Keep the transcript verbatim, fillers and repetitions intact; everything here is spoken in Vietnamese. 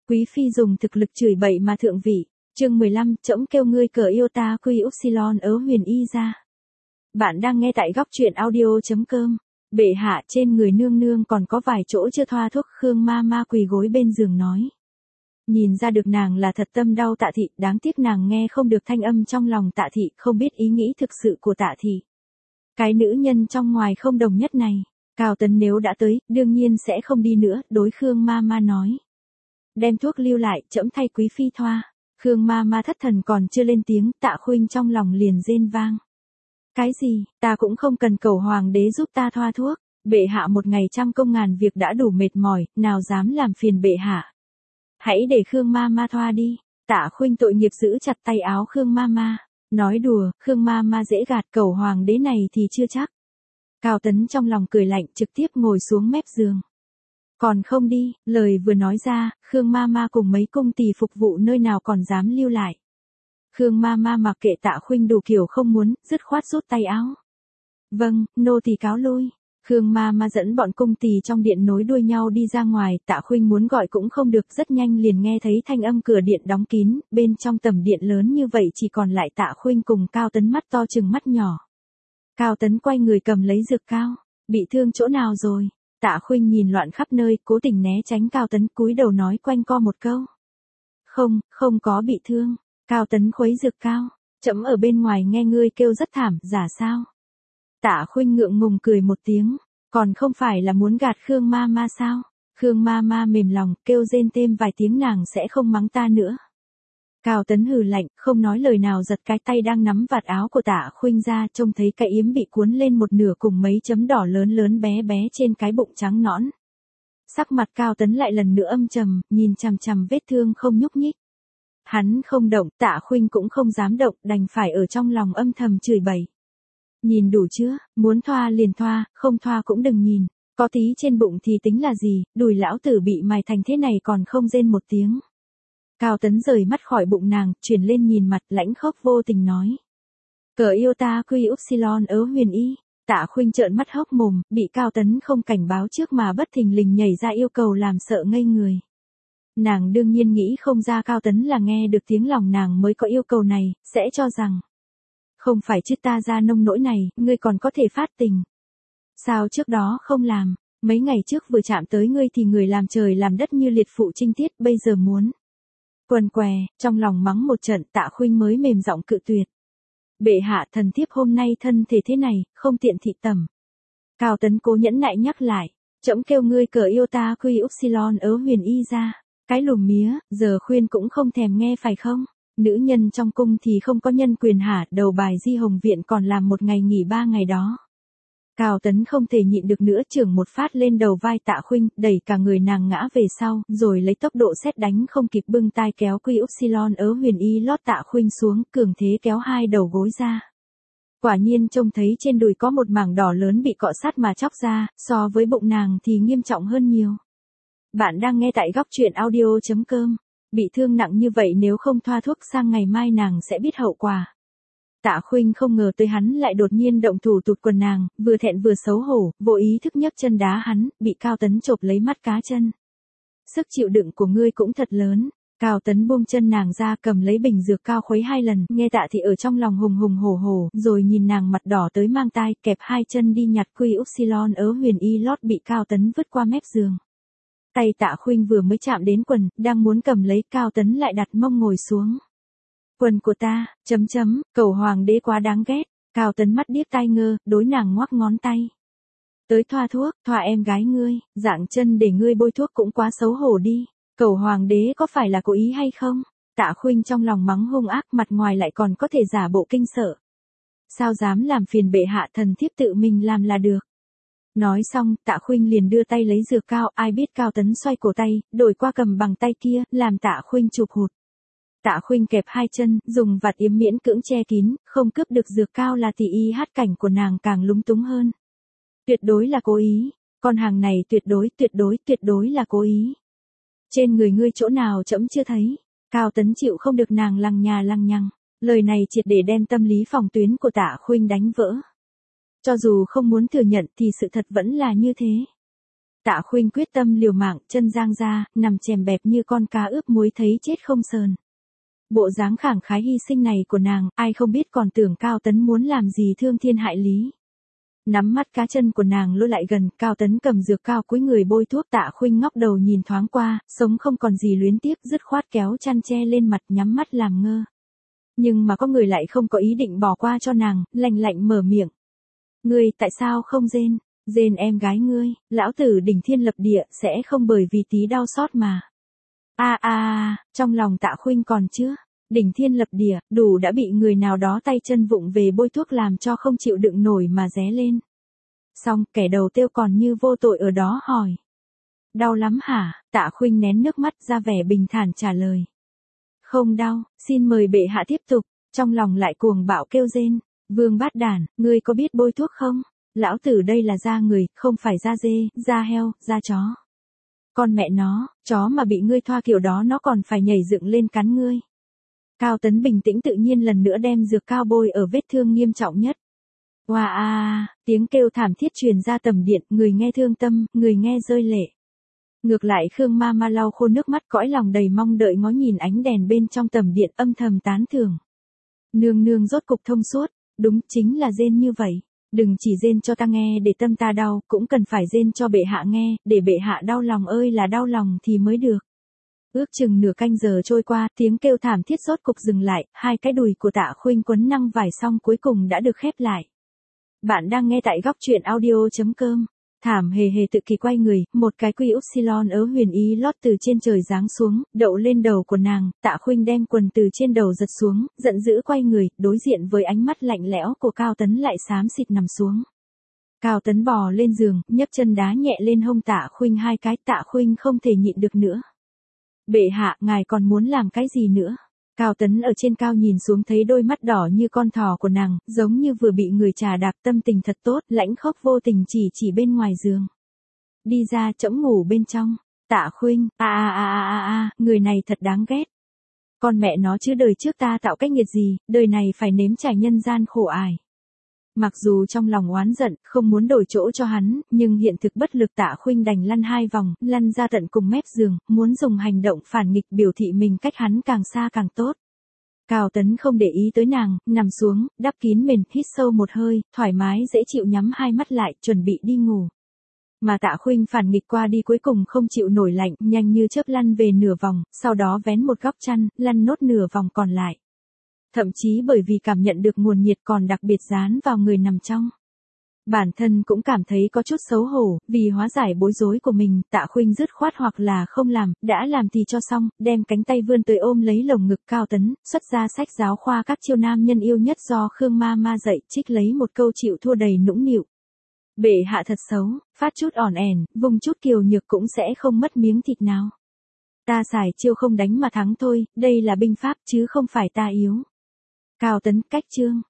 Quý phi dùng thực lực chửi bậy mà thượng vị. Chương mười lăm, trẫm kêu ngươi cờ yêu ta quy upsilon ớ huyền y ra. Bạn đang nghe tại góc truyện audio chấm com. Bệ hạ, trên người nương nương còn có vài chỗ chưa thoa thuốc. Khương ma ma quỳ gối bên giường nói. Nhìn ra được nàng là thật tâm đau Tạ Thị, đáng tiếc nàng nghe không được thanh âm trong lòng Tạ Thị, không biết ý nghĩ thực sự của Tạ Thị. Cái nữ nhân trong ngoài không đồng nhất này, Cao Tấn nếu đã tới, đương nhiên sẽ không đi nữa, đối Khương ma ma nói. Đem thuốc lưu lại, trẫm thay quý phi thoa. Khương ma ma thất thần còn chưa lên tiếng, Tạ Khuynh trong lòng liền rên vang. Cái gì, ta cũng không cần cầu hoàng đế giúp ta thoa thuốc, bệ hạ một ngày trăm công ngàn việc đã đủ mệt mỏi, nào dám làm phiền bệ hạ. Hãy để Khương ma ma thoa đi. Tạ Khuynh tội nghiệp giữ chặt tay áo Khương ma ma. Nói đùa, Khương ma ma dễ gạt, cầu hoàng đế này thì chưa chắc. Cao Tấn trong lòng cười lạnh, trực tiếp ngồi xuống mép giường. Còn không đi, lời vừa nói ra, Khương ma ma cùng mấy cung tỳ phục vụ nơi nào còn dám lưu lại. Khương ma ma mặc kệ Tạ Khuynh đủ kiểu không muốn, dứt khoát rút tay áo. Vâng, nô tỳ cáo lui. Khương ma ma dẫn bọn cung tỳ trong điện nối đuôi nhau đi ra ngoài, Tạ Khuynh muốn gọi cũng không được, rất nhanh liền nghe thấy thanh âm cửa điện đóng kín, bên trong tầm điện lớn như vậy chỉ còn lại Tạ Khuynh cùng Cao Tấn mắt to chừng mắt nhỏ. Cao Tấn quay người cầm lấy dược cao, bị thương chỗ nào rồi? Tạ Khuynh nhìn loạn khắp nơi, cố tình né tránh Cao Tấn, cúi đầu nói quanh co một câu. Không, không có bị thương. Cao Tấn khuấy dược cao, trẫm ở bên ngoài nghe ngươi kêu rất thảm, giả sao? Tạ Khuynh ngượng ngùng cười một tiếng, còn không phải là muốn gạt Khương ma ma sao? Khương ma ma mềm lòng, kêu rên thêm vài tiếng nàng sẽ không mắng ta nữa. Cao Tấn hừ lạnh, không nói lời nào giật cái tay đang nắm vạt áo của Tạ Khuynh ra, trông thấy cái yếm bị cuốn lên một nửa cùng mấy chấm đỏ lớn lớn bé bé trên cái bụng trắng nõn. Sắc mặt Cao Tấn lại lần nữa âm trầm, nhìn chằm chằm vết thương không nhúc nhích. Hắn không động, Tạ Khuynh cũng không dám động, đành phải ở trong lòng âm thầm chửi bậy. Nhìn đủ chưa, muốn thoa liền thoa, không thoa cũng đừng nhìn, có tí trên bụng thì tính là gì, đùi lão tử bị mài thành thế này còn không rên một tiếng. Cao Tấn rời mắt khỏi bụng nàng, chuyển lên nhìn mặt, lãnh khốc vô tình nói. Cờ yêu ta quy upsilon ớ huyền y. Tạ Khuynh trợn mắt hốc mồm, bị Cao Tấn không cảnh báo trước mà bất thình lình nhảy ra yêu cầu làm sợ ngây người. Nàng đương nhiên nghĩ không ra Cao Tấn là nghe được tiếng lòng nàng mới có yêu cầu này, sẽ cho rằng. Không phải chứ ta ra nông nỗi này, ngươi còn có thể phát tình. Sao trước đó không làm, mấy ngày trước vừa chạm tới ngươi thì người làm trời làm đất như liệt phụ trinh tiết, bây giờ muốn. Quần què, trong lòng mắng một trận, Tạ Khuynh mới mềm giọng cự tuyệt. Bệ hạ, thần thiếp hôm nay thân thể thế này, không tiện thị tẩm. Cao Tấn cố nhẫn nại nhắc lại, trẫm kêu ngươi cờ yêu ta quy upsilon ớ huyền y ra. Cái lùm mía, giờ khuyên cũng không thèm nghe phải không? Nữ nhân trong cung thì không có nhân quyền hả, đầu bài Di Hồng Viện còn làm một ngày nghỉ ba ngày đó. Cao Tấn không thể nhịn được nữa, chưởng một phát lên đầu vai Tạ Khuynh, đẩy cả người nàng ngã về sau, rồi lấy tốc độ sét đánh không kịp bưng tai kéo quy upsilon ớ huyền y lót Tạ Khuynh xuống, cường thế kéo hai đầu gối ra. Quả nhiên trông thấy trên đùi có một mảng đỏ lớn bị cọ sát mà chóc ra, so với bụng nàng thì nghiêm trọng hơn nhiều. Bạn đang nghe tại góc truyện audio chấm com. Bị thương nặng như vậy nếu không thoa thuốc sang ngày mai nàng sẽ biết hậu quả. Tạ Khuynh không ngờ tới hắn lại đột nhiên động thủ tụt quần nàng, vừa thẹn vừa xấu hổ, vô ý thức nhấc chân đá hắn, bị Cao Tấn chộp lấy mắt cá chân. Sức chịu đựng của ngươi cũng thật lớn. Cao Tấn buông chân nàng ra, cầm lấy bình dược cao khuấy hai lần, nghe Tạ Thị ở trong lòng hùng hùng hổ hổ, rồi nhìn nàng mặt đỏ tới mang tai, kẹp hai chân đi nhặt quy upsilon ớ huyền y lót bị Cao Tấn vứt qua mép giường. Tay Tạ Khuynh vừa mới chạm đến quần, đang muốn cầm lấy, Cao Tấn lại đặt mông ngồi xuống. Quần của ta, chấm chấm, cầu hoàng đế quá đáng ghét. Cao Tấn mắt điếc tai ngơ, đối nàng ngoắc ngón tay. Tới thoa thuốc, thoa em gái ngươi, dạng chân để ngươi bôi thuốc cũng quá xấu hổ đi. Cầu hoàng đế có phải là cố ý hay không? Tạ Khuynh trong lòng mắng hung ác, mặt ngoài lại còn có thể giả bộ kinh sợ. Sao dám làm phiền bệ hạ, thần thiếp tự mình làm là được. Nói xong, Tạ Khuynh liền đưa tay lấy dược cao, ai biết Cao Tấn xoay cổ tay, đổi qua cầm bằng tay kia, làm Tạ Khuynh chụp hụt. Tạ Khuynh kẹp hai chân, dùng vạt yếm miễn cưỡng che kín, không cướp được dược cao là tỷ y hát cảnh của nàng càng lúng túng hơn. Tuyệt đối là cố ý, con hàng này tuyệt đối, tuyệt đối, tuyệt đối là cố ý. Trên người ngươi chỗ nào trẫm chưa thấy. Cao Tấn chịu không được nàng lằng nhà lằng nhằng, lời này triệt để đem tâm lý phòng tuyến của Tạ Khuynh đánh vỡ. Cho dù không muốn thừa nhận thì sự thật vẫn là như thế. Tạ Khuynh quyết tâm liều mạng, chân giang ra, nằm chèm bẹp như con cá ướp muối thấy chết không sờn. Bộ dáng khẳng khái hy sinh này của nàng, ai không biết còn tưởng Cao Tấn muốn làm gì thương thiên hại lý. Nắm mắt cá chân của nàng lôi lại gần, Cao Tấn cầm dược cao cúi người bôi thuốc. Tạ Khuynh ngóc đầu nhìn thoáng qua, sống không còn gì luyến tiếc, dứt khoát kéo chăn che lên mặt nhắm mắt làm ngơ. Nhưng mà có người lại không có ý định bỏ qua cho nàng, lạnh lạnh mở miệng. Ngươi tại sao không rên, rên em gái ngươi, lão tử đỉnh thiên lập địa sẽ không bởi vì tí đau xót mà. A a a, trong lòng Tạ Khuynh còn chưa, đỉnh thiên lập địa, đủ đã bị người nào đó tay chân vụng về bôi thuốc làm cho không chịu đựng nổi mà ré lên. Xong, kẻ đầu tiêu còn như vô tội ở đó hỏi. Đau lắm hả? Tạ Khuynh nén nước mắt ra vẻ bình thản trả lời. Không đau, xin mời bệ hạ tiếp tục, trong lòng lại cuồng bạo kêu rên. Vương bát đản, ngươi có biết bôi thuốc không? Lão tử đây là da người, không phải da dê, da heo, da chó. Con mẹ nó, chó mà bị ngươi thoa kiểu đó nó còn phải nhảy dựng lên cắn ngươi. Cao Tấn bình tĩnh tự nhiên lần nữa đem dược cao bôi ở vết thương nghiêm trọng nhất. Oa a a, tiếng kêu thảm thiết truyền ra tầm điện, người nghe thương tâm, người nghe rơi lệ. Ngược lại Khương Ma Ma lau khô nước mắt, cõi lòng đầy mong đợi ngó nhìn ánh đèn bên trong tầm điện, âm thầm tán thưởng. Nương nương rốt cục thông suốt, đúng chính là rên như vậy. Đừng chỉ rên cho ta nghe để tâm ta đau, cũng cần phải rên cho bệ hạ nghe, để bệ hạ đau lòng ơi là đau lòng thì mới được. Ước chừng nửa canh giờ trôi qua, tiếng kêu thảm thiết rốt cục dừng lại, hai cái đùi của Tạ Khuynh quấn năng vải xong cuối cùng đã được khép lại. Bạn đang nghe tại góc truyện audio chấm com. Thảm hề hề tự kỳ quay người, một cái quy upsilon ớ huyền ý lót từ trên trời giáng xuống, đậu lên đầu của nàng. Tạ Khuynh đem quần từ trên đầu giật xuống, giận dữ quay người, đối diện với ánh mắt lạnh lẽo của Cao Tấn lại xám xịt nằm xuống. Cao Tấn bò lên giường, nhấc chân đá nhẹ lên hông Tạ Khuynh hai cái. Tạ Khuynh không thể nhịn được nữa. Bệ hạ, ngài còn muốn làm cái gì nữa? Cao Tấn ở trên cao nhìn xuống thấy đôi mắt đỏ như con thỏ của nàng, giống như vừa bị người trà đạp, tâm tình thật tốt, lãnh khốc vô tình chỉ chỉ bên ngoài giường. Đi ra, trẫm ngủ bên trong. Tạ Khuynh, a a a a a a, người này thật đáng ghét. Con mẹ nó chứ đời trước ta tạo cách nghiệt gì, đời này phải nếm trải nhân gian khổ ải. Mặc dù trong lòng oán giận, không muốn đổi chỗ cho hắn, nhưng hiện thực bất lực. Tạ Khuynh đành lăn hai vòng, lăn ra tận cùng mép giường, muốn dùng hành động phản nghịch biểu thị mình cách hắn càng xa càng tốt. Cao Tấn không để ý tới nàng, nằm xuống, đắp kín mền, hít sâu một hơi, thoải mái dễ chịu nhắm hai mắt lại, chuẩn bị đi ngủ. Mà Tạ Khuynh phản nghịch qua đi cuối cùng không chịu nổi lạnh, nhanh như chớp lăn về nửa vòng, sau đó vén một góc chăn, lăn nốt nửa vòng còn lại. Thậm chí bởi vì cảm nhận được nguồn nhiệt còn đặc biệt dán vào người nằm trong. Bản thân cũng cảm thấy có chút xấu hổ, vì hóa giải bối rối của mình, Tạ Khuynh dứt khoát hoặc là không làm, đã làm thì cho xong, đem cánh tay vươn tới ôm lấy lồng ngực Cao Tấn, xuất ra sách giáo khoa các chiêu nam nhân yêu nhất do Khương Ma Ma dạy, trích lấy một câu chịu thua đầy nũng nịu. Bệ hạ thật xấu, phát chút ỏn ẻn, vùng chút kiều nhược cũng sẽ không mất miếng thịt nào. Ta xài chiêu không đánh mà thắng thôi, đây là binh pháp chứ không phải ta yếu. Cao Tấn cách chương.